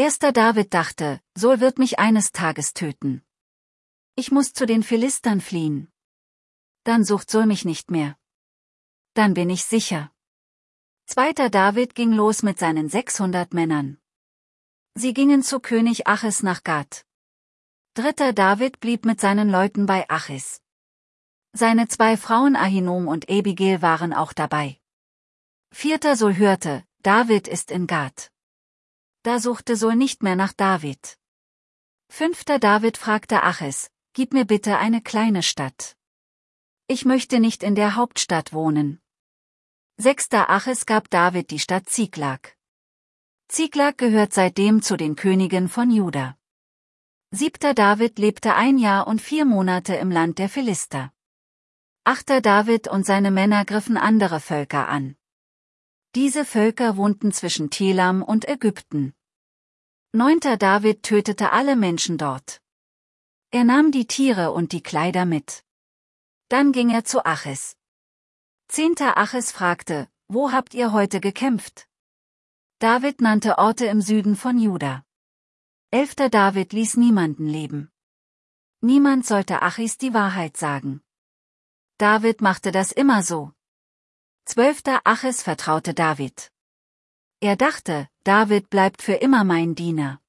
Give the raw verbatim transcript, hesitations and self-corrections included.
Erster David dachte, Saul wird mich eines Tages töten. Ich muss zu den Philistern fliehen. Dann sucht Saul mich nicht mehr. Dann bin ich sicher. Zweiter David ging los mit seinen sechshundert Männern. Sie gingen zu König Achis nach Gat. Dritter David blieb mit seinen Leuten bei Achis. Seine zwei Frauen Ahinom und Abigail waren auch dabei. Vierter Saul hörte, David ist in Gat. Da suchte Saul nicht mehr nach David. Fünfter David fragte Achis, gib mir bitte eine kleine Stadt. Ich möchte nicht in der Hauptstadt wohnen. Sechster Achis gab David die Stadt Ziklag. Ziklag gehört seitdem zu den Königen von Juda. Siebter David lebte ein Jahr und vier Monate im Land der Philister. Achter David und seine Männer griffen andere Völker an. Diese Völker wohnten zwischen Telam und Ägypten. Neunter David tötete alle Menschen dort. Er nahm die Tiere und die Kleider mit. Dann ging er zu Achis. Zehnter Achis fragte, wo habt ihr heute gekämpft? David nannte Orte im Süden von Juda. Elfter David ließ niemanden leben. Niemand sollte Achis die Wahrheit sagen. David machte das immer so. Zwölfter Achis vertraute David. Er dachte, David bleibt für immer mein Diener.